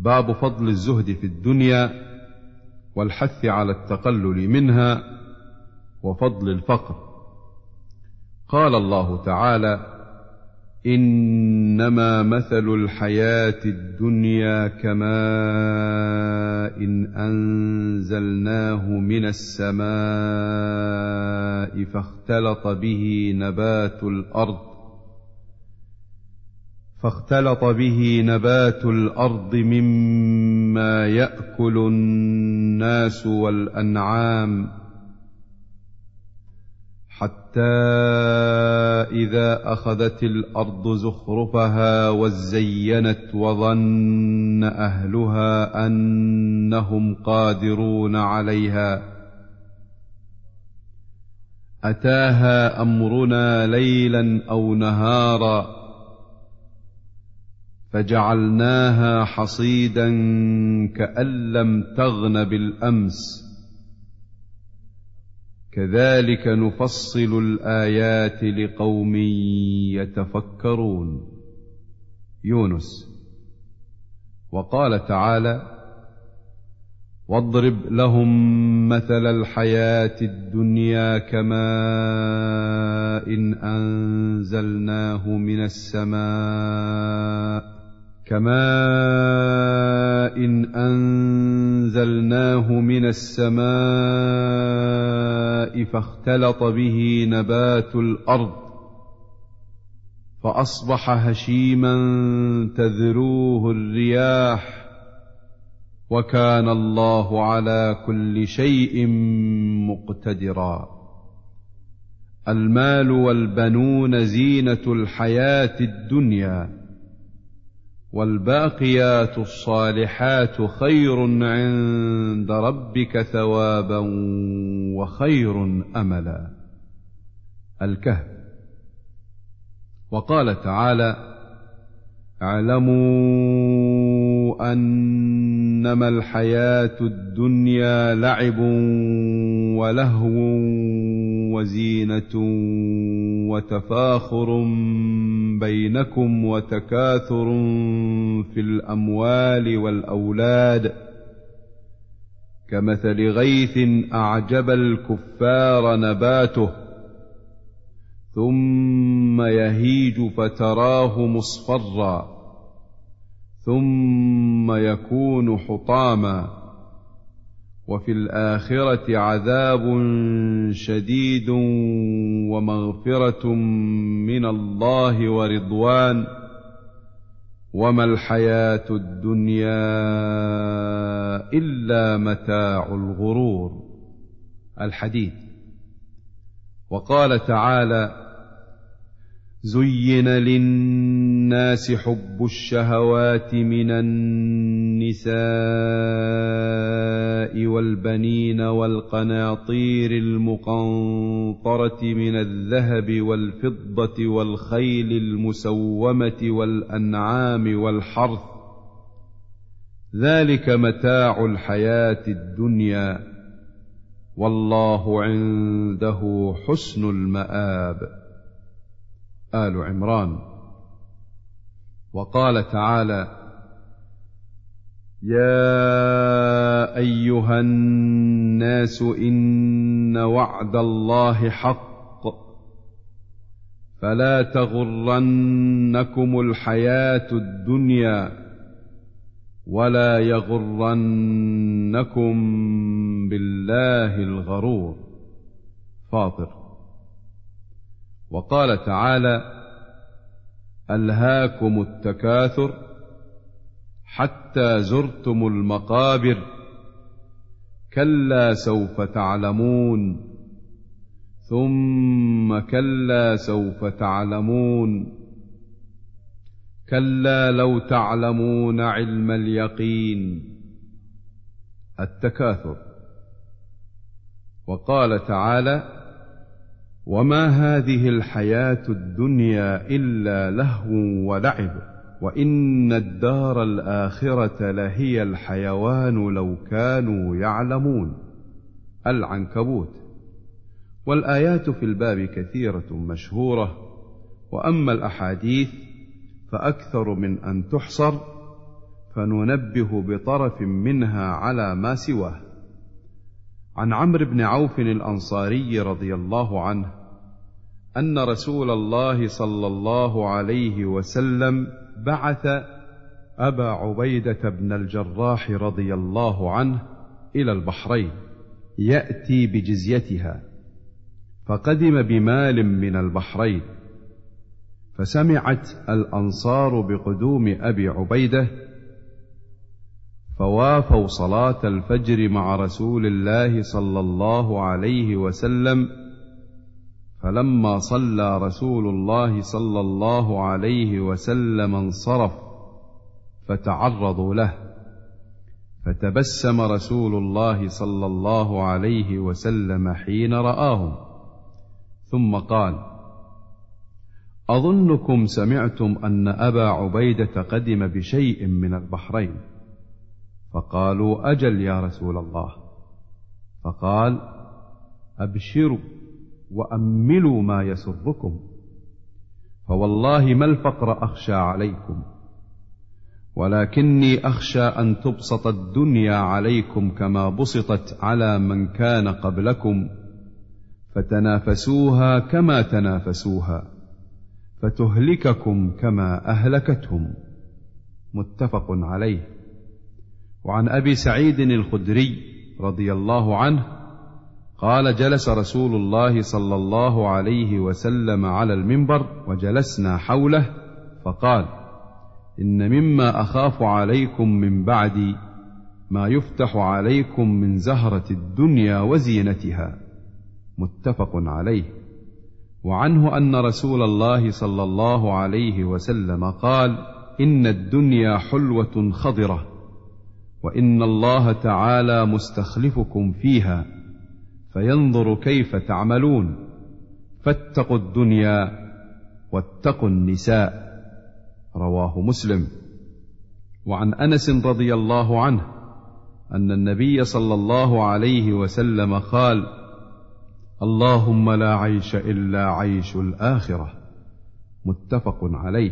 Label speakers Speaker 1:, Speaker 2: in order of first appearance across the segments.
Speaker 1: باب فضل الزهد في الدنيا والحث على التقلل منها وفضل الفقر. قال الله تعالى: إنما مثل الحياة الدنيا كماء أنزلناه من السماء فاختلط به نبات الأرض مما يأكل الناس والأنعام حتى إذا أخذت الأرض زخرفها وزينت وظن أهلها أنهم قادرون عليها أتاها أمرنا ليلا أو نهارا فجعلناها حصيدا كأن لم تغن بالأمس كذلك نفصل الآيات لقوم يتفكرون. يونس. وقال تعالى: واضرب لهم مثل الحياة الدنيا كماء أنزلناه من السماء فاختلط به نبات الأرض فأصبح هشيما تذروه الرياح وكان الله على كل شيء مقتدرا. المال والبنون زينة الحياة الدنيا والباقيات الصالحات خير عند ربك ثوابا وخير أملا. الكهف. وقال تعالى: اعلموا أنما الحياة الدنيا لعب ولهو وزينة وتفاخر بينكم وتكاثر في الأموال والأولاد كمثل غيث أعجب الكفار نباته ثم يهيج فتراه مصفرا ثم يكون حطاما وفي الآخرة عذاب شديد ومغفرة من الله ورضوان وما الحياة الدنيا إلا متاع الغرور. الحديد. وقال تعالى: زين للناس حب الشهوات من النساء والبنين والقناطير المقنطرة من الذهب والفضة والخيل المسومة والأنعام والحرث ذلك متاع الحياة الدنيا والله عنده حسن المآب. آل عمران. وقال تعالى: يا أيها الناس إن وعد الله حق فلا تغرنكم الحياة الدنيا ولا يغرنكم بالله الغرور. فاطر. وقال تعالى: ألهاكم التكاثر حتى زرتم المقابر كلا سوف تعلمون ثم كلا سوف تعلمون كلا لو تعلمون علم اليقين. التكاثر. وقال تعالى: وما هذه الحياة الدنيا إلا لهو ولعب وإن الدار الآخرة لهي الحيوان لو كانوا يعلمون. العنكبوت. والآيات في الباب كثيرة مشهورة وأما الأحاديث فأكثر من أن تحصر فننبه بطرف منها على ما سواه. عن عمرو بن عوف الأنصاري رضي الله عنه أن رسول الله صلى الله عليه وسلم بعث أبا عبيدة بن الجراح رضي الله عنه إلى البحرين يأتي بجزيتها، فقدم بمال من البحرين، فسمعت الأنصار بقدوم أبي عبيدة فوافوا صلاة الفجر مع رسول الله صلى الله عليه وسلم، فلما صلى رسول الله صلى الله عليه وسلم انصرف فتعرضوا له، فتبسم رسول الله صلى الله عليه وسلم حين رآهم، ثم قال: أظنكم سمعتم أن أبا عبيدة قدم بشيء من البحرين. فقالوا: أجل يا رسول الله. فقال: أبشروا وأملوا ما يسركم، فوالله ما الفقر أخشى عليكم، ولكني أخشى أن تبسط الدنيا عليكم كما بسطت على من كان قبلكم، فتنافسوها كما تنافسوها، فتهلككم كما أهلكتهم. متفق عليه. وعن أبي سعيد الخدري رضي الله عنه قال: جلس رسول الله صلى الله عليه وسلم على المنبر وجلسنا حوله، فقال: إن مما أخاف عليكم من بعدي ما يفتح عليكم من زهرة الدنيا وزينتها. متفق عليه. وعنه أن رسول الله صلى الله عليه وسلم قال: إن الدنيا حلوة خضرة، وإن الله تعالى مستخلفكم فيها فينظر كيف تعملون، فاتقوا الدنيا واتقوا النساء. رواه مسلم. وعن أنس رضي الله عنه أن النبي صلى الله عليه وسلم قال: اللهم لا عيش إلا عيش الآخرة. متفق عليه.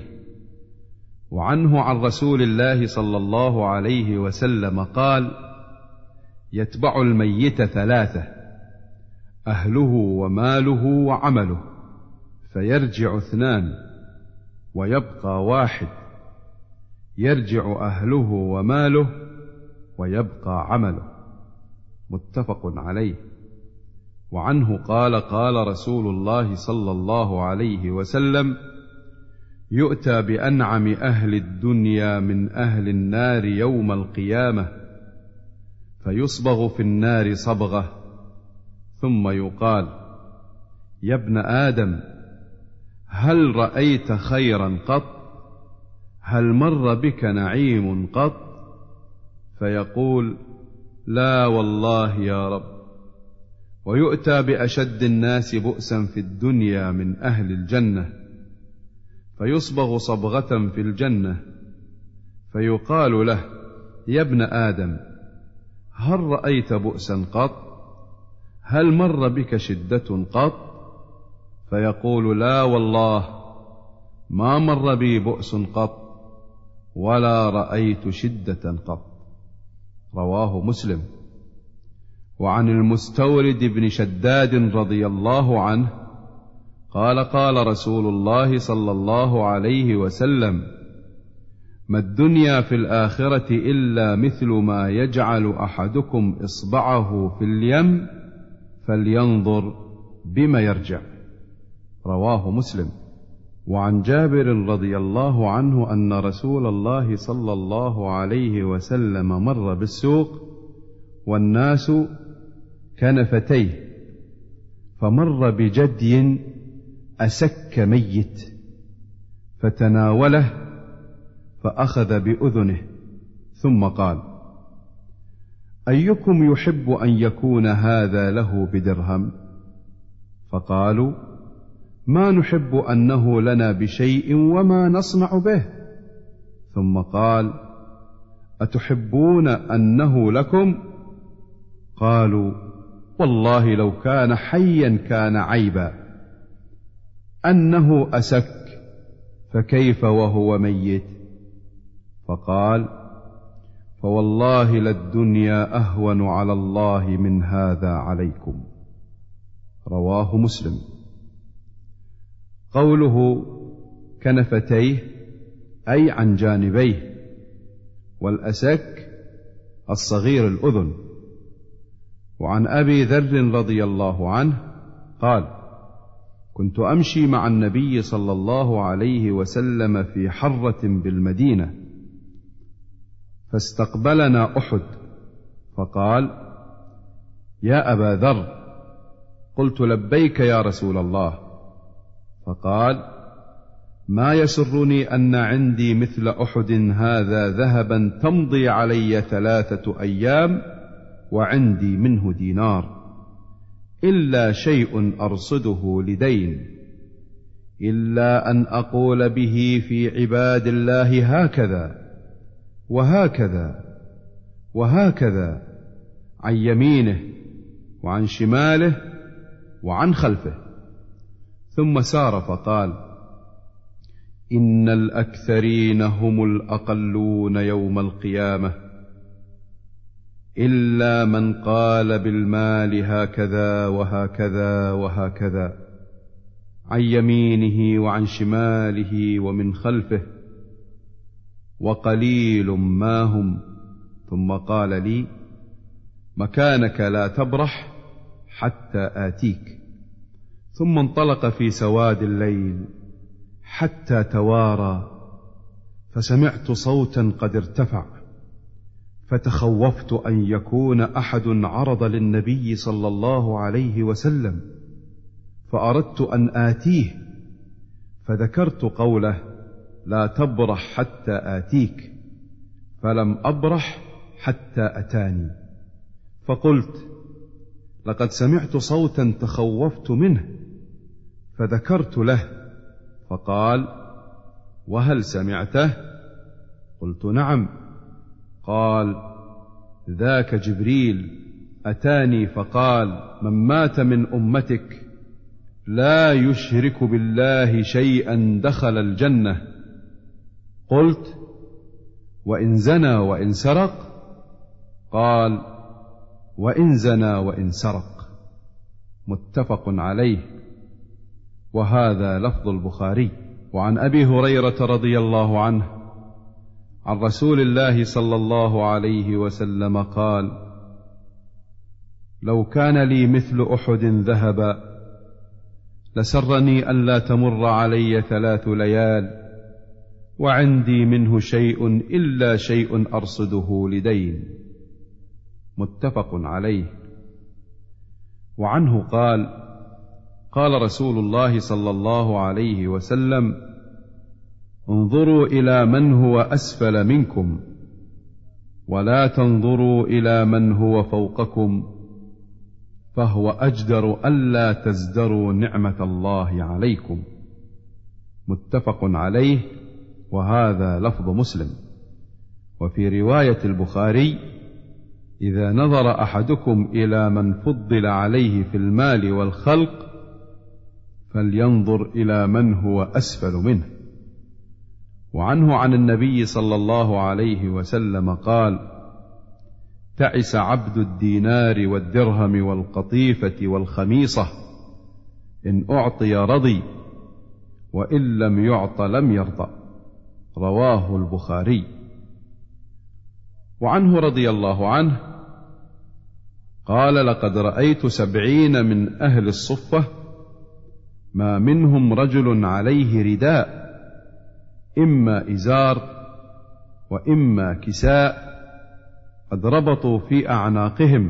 Speaker 1: وعنه عن رسول الله صلى الله عليه وسلم قال: يتبع الميت ثلاثة: أهله وماله وعمله، فيرجع اثنان ويبقى واحد، يرجع أهله وماله ويبقى عمله. متفق عليه. وعنه قال: قال رسول الله صلى الله عليه وسلم: يؤتى بأنعم أهل الدنيا من أهل النار يوم القيامة، فيصبغ في النار صبغة، ثم يقال: يا ابن آدم، هل رأيت خيرا قط؟ هل مر بك نعيم قط؟ فيقول: لا والله يا رب. ويؤتى بأشد الناس بؤسا في الدنيا من أهل الجنة، فيصبغ صبغة في الجنة، فيقال له: يا ابن آدم، هل رأيت بؤسا قط؟ هل مر بك شدة قط؟ فيقول: لا والله، ما مر بي بؤس قط، ولا رأيت شدة قط. رواه مسلم. وعن المستورد بن شداد رضي الله عنه قال: قال رسول الله صلى الله عليه وسلم: ما الدنيا في الآخرة إلا مثل ما يجعل أحدكم إصبعه في اليم فلينظر بما يرجع. رواه مسلم. وعن جابر رضي الله عنه أن رسول الله صلى الله عليه وسلم مر بالسوق والناس كنفتيه، فمر بجدي أسك ميت، فتناوله فأخذ بأذنه، ثم قال: أيكم يحب أن يكون هذا له بدرهم؟ فقالوا: ما نحب أنه لنا بشيء وما نصنع به. ثم قال: أتحبون أنه لكم؟ قالوا: والله لو كان حيا كان عيبا، أنه أسك، فكيف وهو ميت؟ فقال: فوالله للدنيا أهون على الله من هذا عليكم. رواه مسلم. قوله كنفتيه أي عن جانبيه، والأسك الصغير الأذن. وعن أبي ذر رضي الله عنه قال: كنت أمشي مع النبي صلى الله عليه وسلم في حرة بالمدينة، فاستقبلنا أحد، فقال: يا أبا ذر. قلت: لبيك يا رسول الله. فقال: ما يسرني أن عندي مثل أحد هذا ذهبا تمضي علي 3 أيام وعندي منه دينار، إلا شيء أرصده لدين، إلا أن أقول به في عباد الله هكذا وهكذا وهكذا، عن يمينه وعن شماله وعن خلفه. ثم سار فقال: إن الأكثرين هم الأقلون يوم القيامة، إلا من قال بالمال هكذا وهكذا وهكذا، عن يمينه وعن شماله ومن خلفه، وقليل ما هم. ثم قال لي: مكانك لا تبرح حتى آتيك. ثم انطلق في سواد الليل حتى توارى، فسمعت صوتا قد ارتفع، فتخوفت أن يكون أحد عرض للنبي صلى الله عليه وسلم، فأردت أن آتيه، فذكرت قوله: لا تبرح حتى آتيك، فلم أبرح حتى أتاني. فقلت: لقد سمعت صوتا تخوفت منه، فذكرت له، فقال: وهل سمعته؟ قلت: نعم. قال: ذاك جبريل أتاني فقال: من مات من أمتك لا يشرك بالله شيئا دخل الجنة. قلت: وإن زنى وإن سرق؟ قال: وإن زنى وإن سرق. متفق عليه، وهذا لفظ البخاري. وعن أبي هريرة رضي الله عنه عن رسول الله صلى الله عليه وسلم قال: لو كان لي مثل أحد ذهبا لسرني ألا تمر علي 3 ليال وعندي منه شيء إلا شيء أرصده لدين. متفق عليه. وعنه قال: قال رسول الله صلى الله عليه وسلم: انظروا إلى من هو أسفل منكم، ولا تنظروا إلى من هو فوقكم، فهو أجدر ألا تزدروا نعمة الله عليكم. متفق عليه، وهذا لفظ مسلم. وفي رواية البخاري: إذا نظر أحدكم إلى من فضل عليه في المال والخلق فلينظر إلى من هو أسفل منه. وعنه عن النبي صلى الله عليه وسلم قال: تعس عبد الدينار والدرهم والقطيفة والخميصة، إن أعطي رضي، وإن لم يعط لم يرضى. رواه البخاري. وعنه رضي الله عنه قال: لقد رأيت 70 من أهل الصفة ما منهم رجل عليه رداء، إما إزار وإما كساء، قد ربطوا في أعناقهم،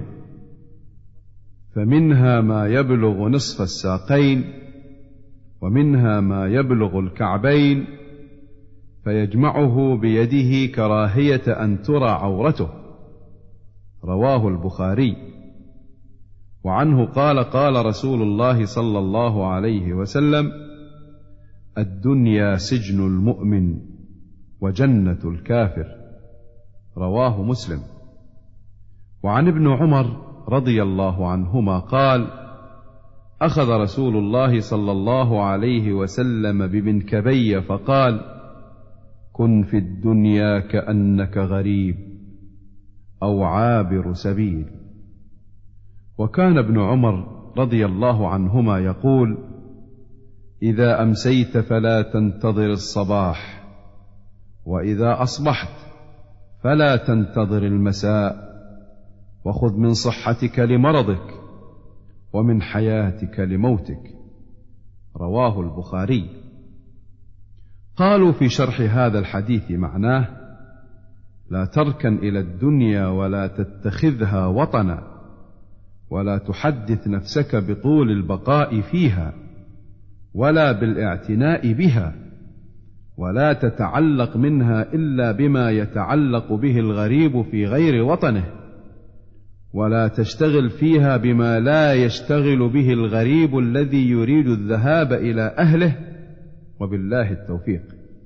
Speaker 1: فمنها ما يبلغ نصف الساقين، ومنها ما يبلغ الكعبين، فيجمعه بيده كراهية أن ترى عورته. رواه البخاري. وعنه قال: قال رسول الله صلى الله عليه وسلم: الدنيا سجن المؤمن وجنة الكافر. رواه مسلم. وعن ابن عمر رضي الله عنهما قال: أخذ رسول الله صلى الله عليه وسلم بمنكبي فقال: كن في الدنيا كأنك غريب، أو عابر سبيل. وكان ابن عمر رضي الله عنهما يقول: إذا أمسيت فلا تنتظر الصباح، وإذا أصبحت فلا تنتظر المساء، وخذ من صحتك لمرضك ومن حياتك لموتك. رواه البخاري. قالوا في شرح هذا الحديث معناه: لا تركن إلى الدنيا ولا تتخذها وطنا، ولا تحدث نفسك بطول البقاء فيها ولا بالاعتناء بها، ولا تتعلق منها إلا بما يتعلق به الغريب في غير وطنه، ولا تشتغل فيها بما لا يشتغل به الغريب الذي يريد الذهاب إلى أهله، وبالله التوفيق.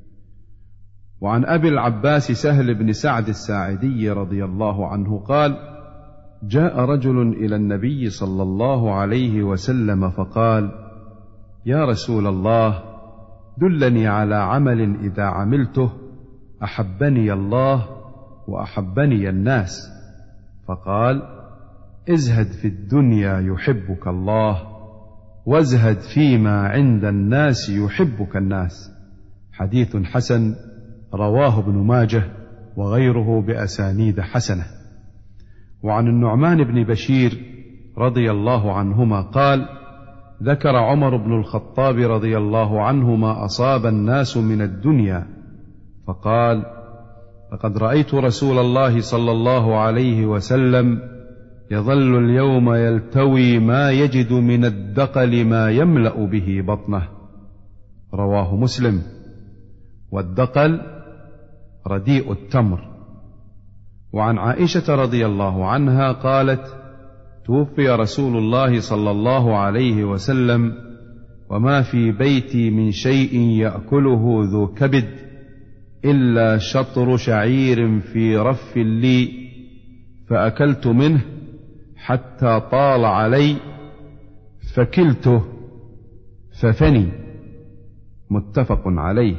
Speaker 1: وعن أبي العباس سهل بن سعد الساعدي رضي الله عنه قال: جاء رجل إلى النبي صلى الله عليه وسلم فقال: يا رسول الله، دلني على عمل إذا عملته أحبني الله وأحبني الناس. فقال: ازهد في الدنيا يحبك الله، وازهد فيما عند الناس يحبك الناس. حديث حسن، رواه ابن ماجه وغيره بأسانيد حسنة. وعن النعمان بن بشير رضي الله عنهما قال: ذكر عمر بن الخطاب رضي الله عنه ما أصاب الناس من الدنيا، فقال: لقد رأيت رسول الله صلى الله عليه وسلم يظل اليوم يلتوي ما يجد من الدقل ما يملأ به بطنه. رواه مسلم. والدقل رديء التمر. وعن عائشة رضي الله عنها قالت: توفي رسول الله صلى الله عليه وسلم وما في بيتي من شيء يأكله ذو كبد إلا شطر شعير في رف لي، فأكلت منه حتى طال علي فكلته ففني. متفق عليه.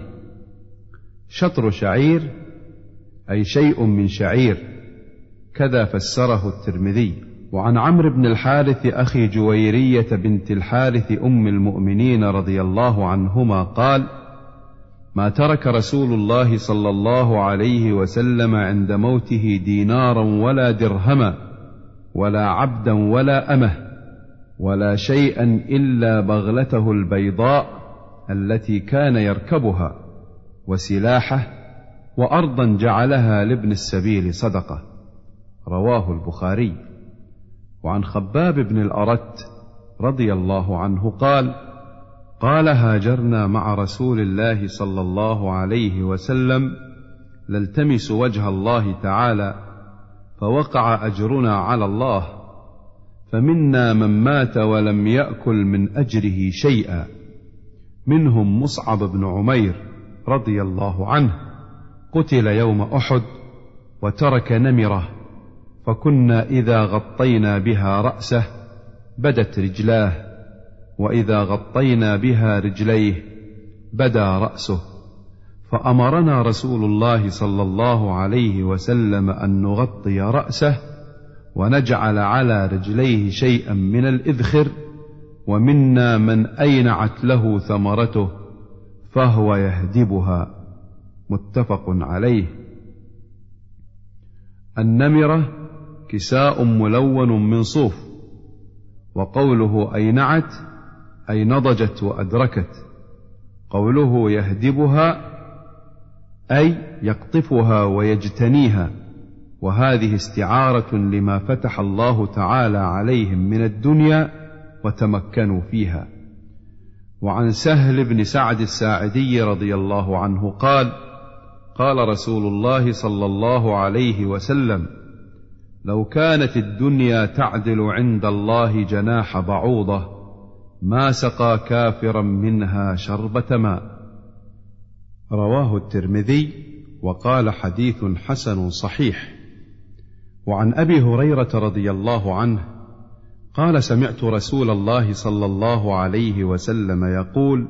Speaker 1: شطر شعير أي شيء من شعير، كذا فسره الترمذي. وعن عمرو بن الحارث أخي جويرية بنت الحارث أم المؤمنين رضي الله عنهما قال: ما ترك رسول الله صلى الله عليه وسلم عند موته دينارا ولا درهما ولا عبدا ولا أمه ولا شيئا إلا بغلته البيضاء التي كان يركبها، وسلاحه، وأرضا جعلها لابن السبيل صدقة. رواه البخاري. وعن خباب بن الأرت رضي الله عنه قال: قال: هاجرنا مع رسول الله صلى الله عليه وسلم نلتمس وجه الله تعالى، فوقع أجرنا على الله، فمنا من مات ولم يأكل من أجره شيئا، منهم مصعب بن عمير رضي الله عنه، قتل يوم أحد وترك نمرة، فكنا إذا غطينا بها رأسه بدت رجلاه، وإذا غطينا بها رجليه بدا رأسه، فأمرنا رسول الله صلى الله عليه وسلم أن نغطي رأسه ونجعل على رجليه شيئا من الإذخر، ومنا من أينعت له ثمرته فهو يهدبها. متفق عليه. النمرة كساء ملون من صوف، وقوله أينعت أي نضجت وأدركت، قوله يهدبها أي يقطفها ويجتنيها، وهذه استعارة لما فتح الله تعالى عليهم من الدنيا وتمكنوا فيها. وعن سهل بن سعد الساعدي رضي الله عنه قال: قال رسول الله صلى الله عليه وسلم: لو كانت الدنيا تعدل عند الله جناح بعوضة ما سقى كافرا منها شربة ماء. رواه الترمذي وقال: حديث حسن صحيح. وعن أبي هريرة رضي الله عنه قال: سمعت رسول الله صلى الله عليه وسلم يقول: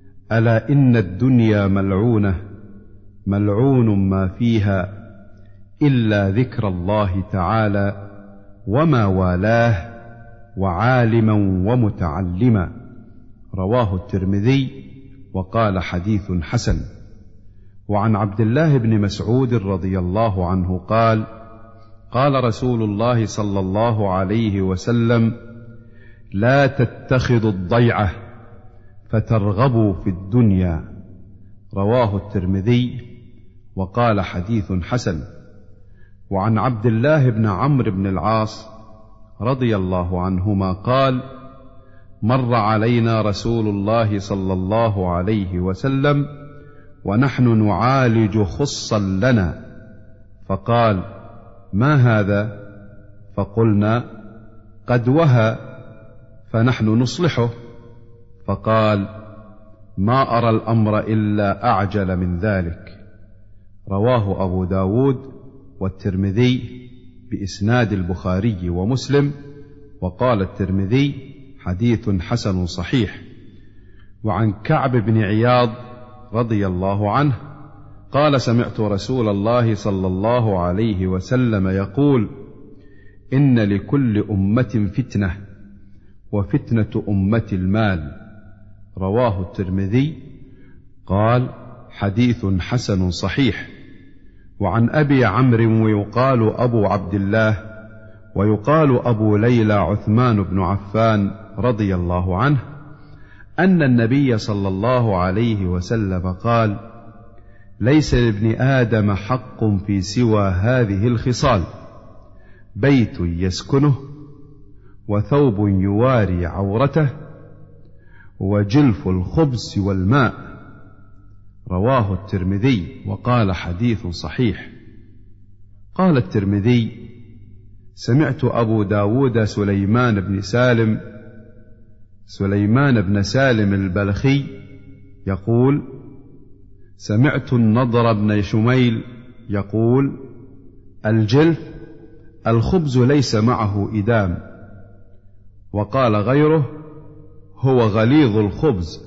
Speaker 1: ألا إن الدنيا ملعونة، ملعون ما فيها، إلا ذكر الله تعالى وما والاه وعالما ومتعلما. رواه الترمذي وقال حديث حسن. وعن عبد الله بن مسعود رضي الله عنه قال: قال رسول الله صلى الله عليه وسلم: لا تتخذوا الضيعة فترغبوا في الدنيا. رواه الترمذي وقال حديث حسن. وعن عبد الله بن عمرو بن العاص رضي الله عنهما قال: مر علينا رسول الله صلى الله عليه وسلم ونحن نعالج خصا لنا، فقال: ما هذا؟ فقلنا: قد وهى فنحن نصلحه. فقال: ما أرى الأمر إلا أعجل من ذلك. رواه أبو داود والترمذي بإسناد البخاري ومسلم، وقال الترمذي: حديث حسن صحيح. وعن كعب بن عياض رضي الله عنه قال: سمعت رسول الله صلى الله عليه وسلم يقول: إن لكل أمة فتنة، وفتنة أمة المال. رواه الترمذي. قال: حديث حسن صحيح. وعن أبي عمرو ويقال أبو عبد الله ويقال أبو ليلى عثمان بن عفان رضي الله عنه أن النبي صلى الله عليه وسلم قال: ليس لابن آدم حق في سوى هذه الخصال: بيت يسكنه، وثوب يواري عورته، وجلف الخبز والماء. رواه الترمذي وقال حديث صحيح. قال الترمذي: سمعت أبو داود سليمان بن سالم البلخي يقول: سمعت النضر بن شميل يقول: الجلف الخبز ليس معه إدام. وقال غيره: هو غليظ الخبز.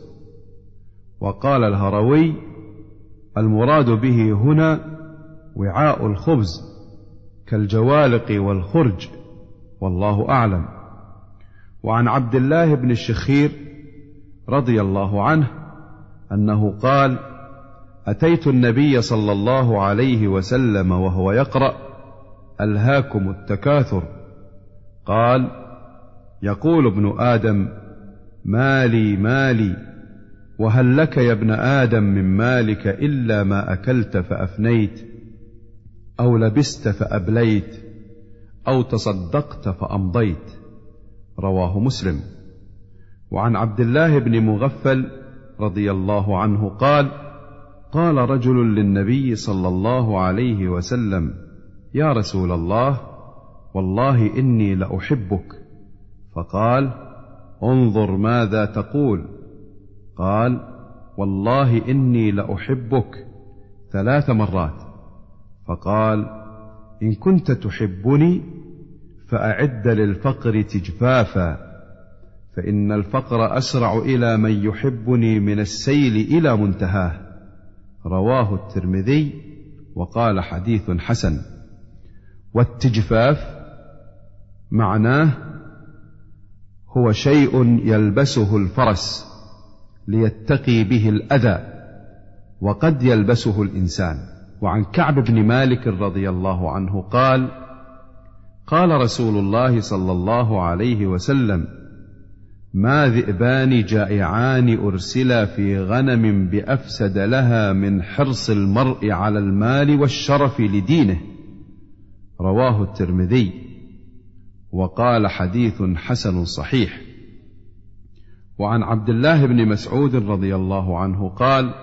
Speaker 1: وقال الهروي: المراد به هنا وعاء الخبز كالجوالق والخرج، والله أعلم. وعن عبد الله بن الشخير رضي الله عنه أنه قال: أتيت النبي صلى الله عليه وسلم وهو يقرأ: ألهاكم التكاثر. قال: يقول ابن آدم: مالي مالي، وهل لك يا ابن آدم من مالك إلا ما أكلت فأفنيت، أو لبست فأبليت، أو تصدقت فأمضيت. رواه مسلم. وعن عبد الله بن مغفل رضي الله عنه قال: قال رجل للنبي صلى الله عليه وسلم: يا رسول الله، والله إني لأحبك. فقال: انظر ماذا تقول. قال: والله إني لأحبك 3 مرات. فقال: إن كنت تحبني فأعد للفقر تجفافا، فإن الفقر أسرع إلى من يحبني من السيل إلى منتهاه. رواه الترمذي وقال حديث حسن. والتجفاف معناه هو شيء يلبسه الفرس ليتقي به الأذى، وقد يلبسه الإنسان. وعن كعب بن مالك رضي الله عنه قال: قال رسول الله صلى الله عليه وسلم: ما ذئبان جائعان أرسلا في غنم بأفسد لها من حرص المرء على المال والشرف لدينه. رواه الترمذي وقال حديث حسن صحيح. وعن عبد الله بن مسعود رضي الله عنه قال: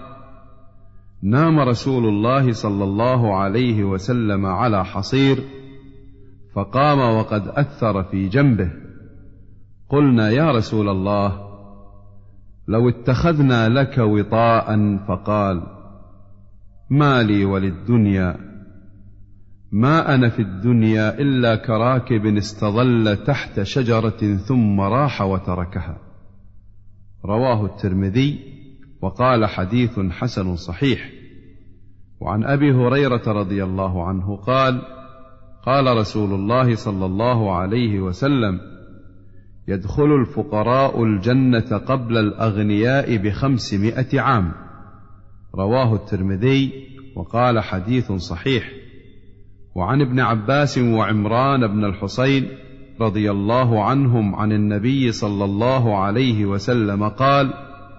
Speaker 1: نام رسول الله صلى الله عليه وسلم على حصير، فقام وقد أثر في جنبه. قلنا: يا رسول الله، لو اتخذنا لك وطاء. فقال: ما لي وللدنيا، ما أنا في الدنيا إلا كراكب استظل تحت شجرة ثم راح وتركها. رواه الترمذي وقال حديث حسن صحيح. وعن أبي هريرة رضي الله عنه قال: قال رسول الله صلى الله عليه وسلم: يدخل الفقراء الجنة قبل الأغنياء ب500 عام. رواه الترمذي وقال: حديث صحيح. وعن ابن عباس وعمران بن الحصين رضي الله عنهم عن النبي صلى الله عليه وسلم قال: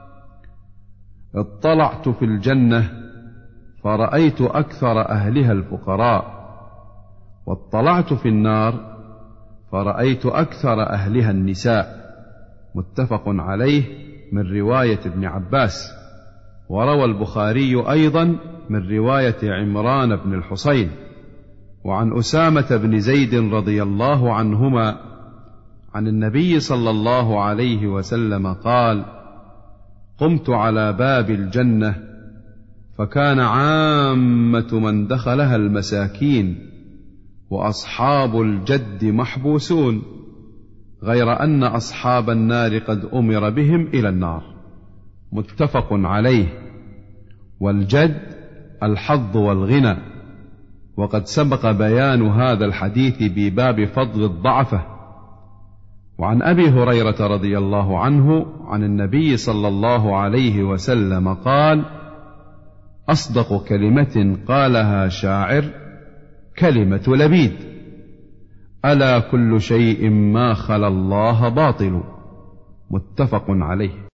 Speaker 1: اطلعت في الجنة فرأيت أكثر أهلها الفقراء، واطلعت في النار فرأيت أكثر أهلها النساء. متفق عليه من رواية ابن عباس. وروى البخاري أيضا من رواية عمران بن الحصين. وعن أسامة بن زيد رضي الله عنهما عن النبي صلى الله عليه وسلم قال: قمت على باب الجنة فكان عامة من دخلها المساكين وأصحاب الجد محبوسون، غير أن أصحاب النار قد أمر بهم إلى النار. متفق عليه. والجد الحظ والغنى، وقد سبق بيان هذا الحديث بباب فضل الضعفة. وعن أبي هريرة رضي الله عنه عن النبي صلى الله عليه وسلم قال: أصدق كلمة قالها شاعر كلمة لبيد: ألا كل شيء ما خلا الله باطل. متفق عليه.